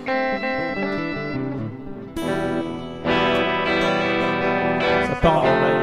Ça part en live.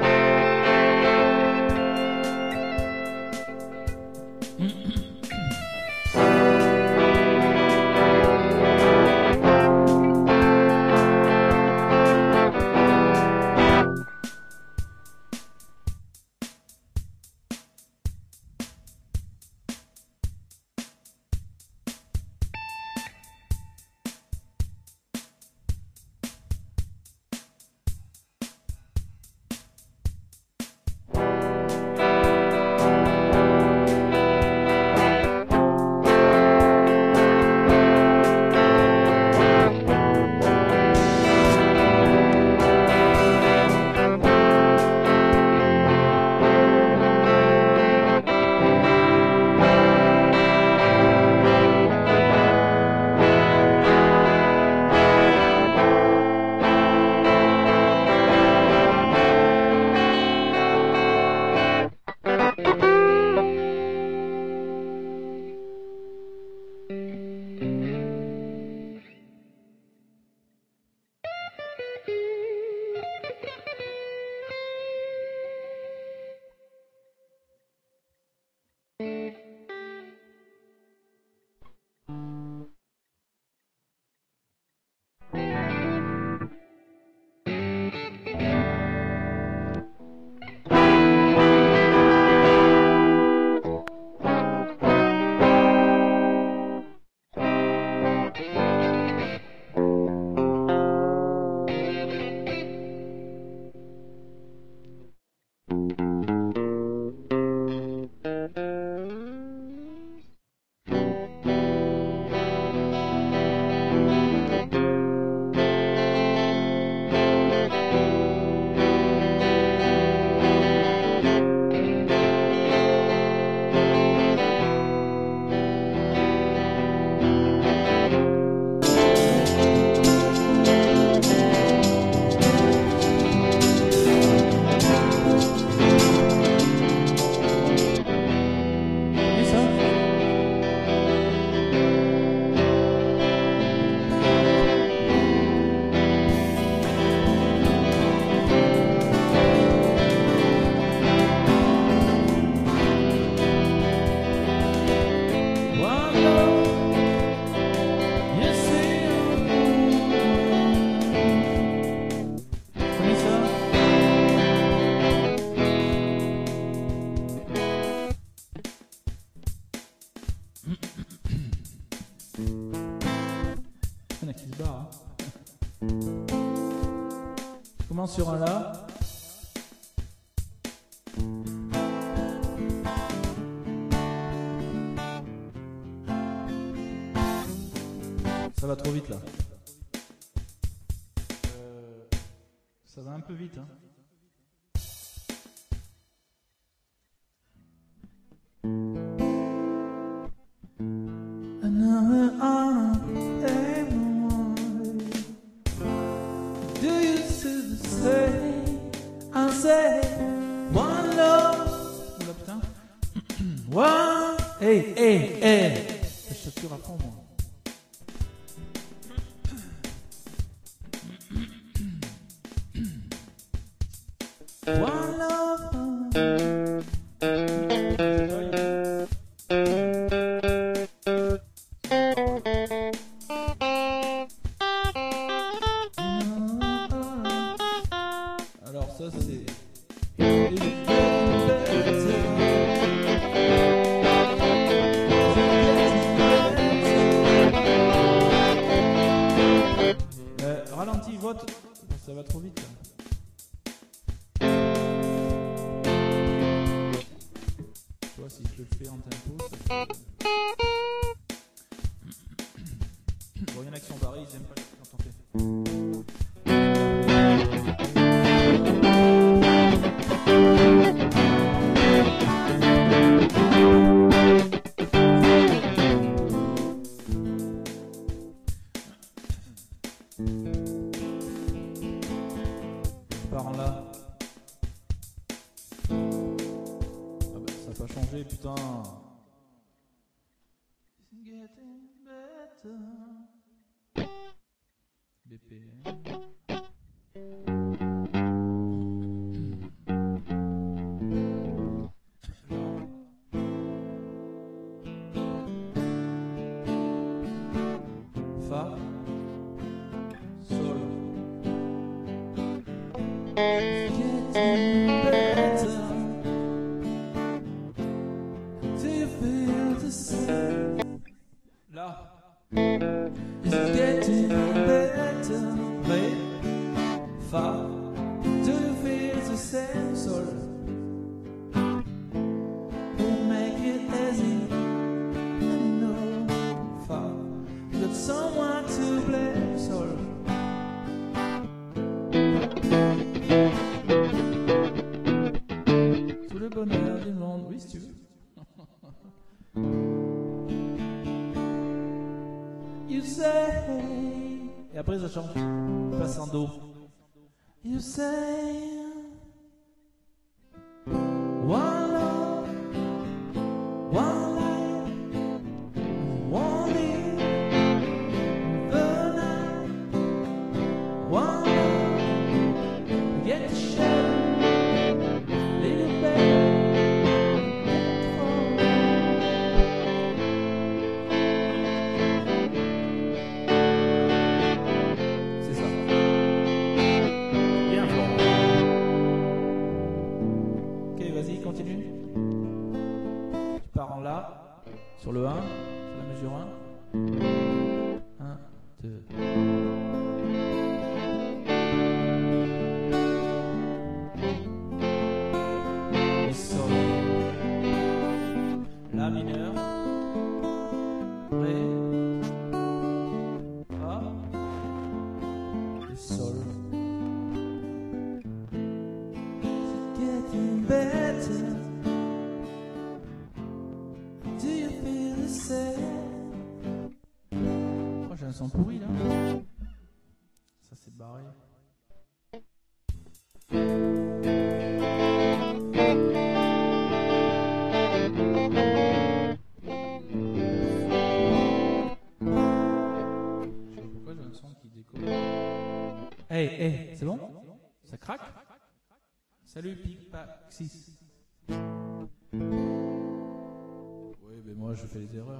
Il y en a qui se barrent. Je commence sur un là. Ça va trop vite là. Ça va un peu vite, hein. Je sature à fond, moi. One love. Alors ça c'est... Ralenti, vote. Ça va trop vite là. Tu vois, si je le fais en tempo, ça fait... Bon, il y en a qui sont barrés, ils aiment pas quand on fait. Par là. Ah bah ça n'a pas changé, putain. It's getting better. BPM. Fa, Sol. It's getting better. Do you feel the same? Là. It's getting better. Ré, Fa. Do you feel the same? Sol. We'll make it easy. I know. Fa. Got someone to blame. Sol. Tout le bonheur du monde, oui si tu veux. You say. Et après ça change. Il passe en Do. You say. One love, one life, one live, the night, one love, get to share, little c'est ça. Bien fort. Ok, vas-y, continue. Tu pars en La, sur le 1, sur la mesure 1. 1, 2. Et Sol. La mineur. Ré. Fa. Et Sol. It's getting better. Do you feel the same? Oh, j'ai un son pourri là. Ça c'est barré. Je sais pas pourquoi j'ai un son qui décolle. Hey, hey, c'est bon? Ça craque? Salut Pipaxis. Oui, mais moi je fais les erreurs.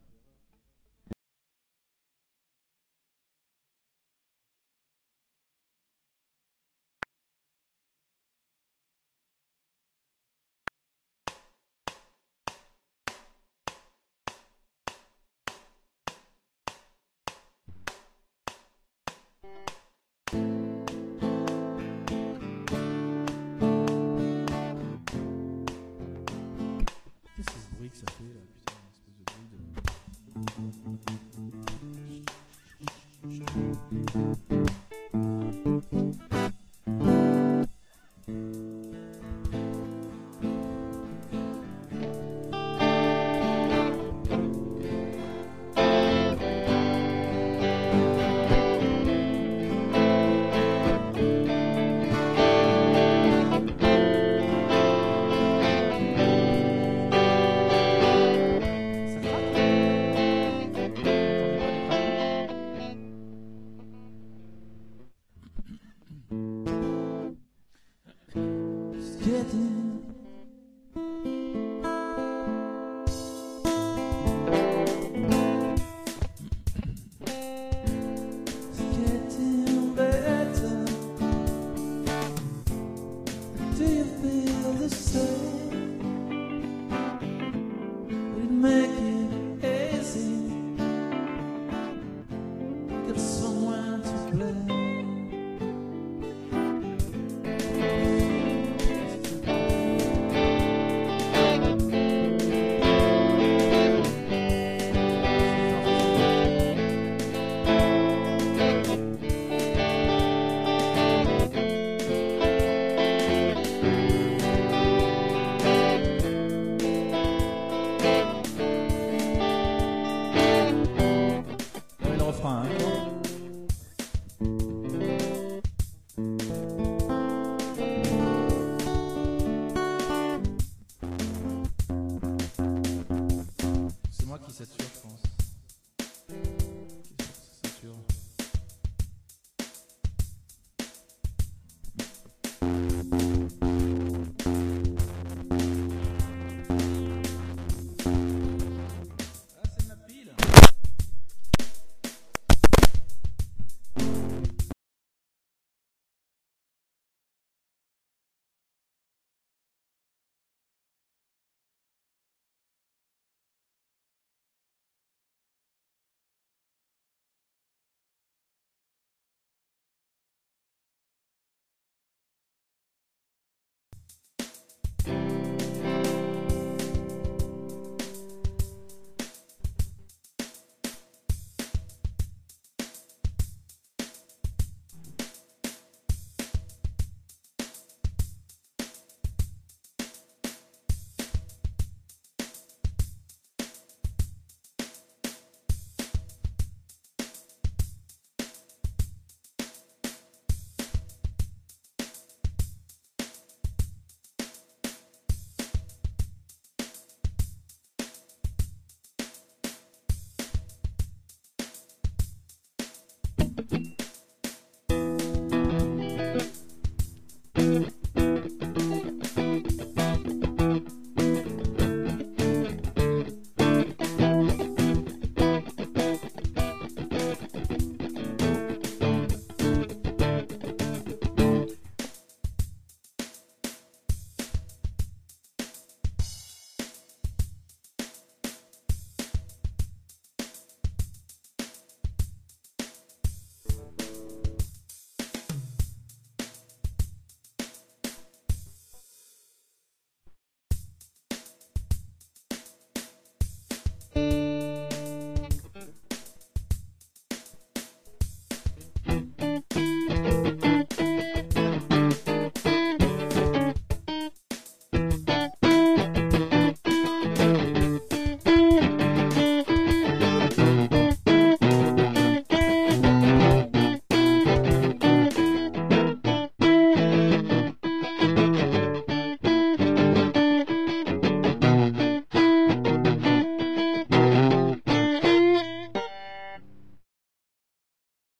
Qu'est-ce que c'est ce bruit que ça fait là? Putain, une espèce de bruit de. Ça craque? It's getting. It's getting better. Do you feel the same? We'd make it easy. Get someone to blame. Ouais, le refrain, hein.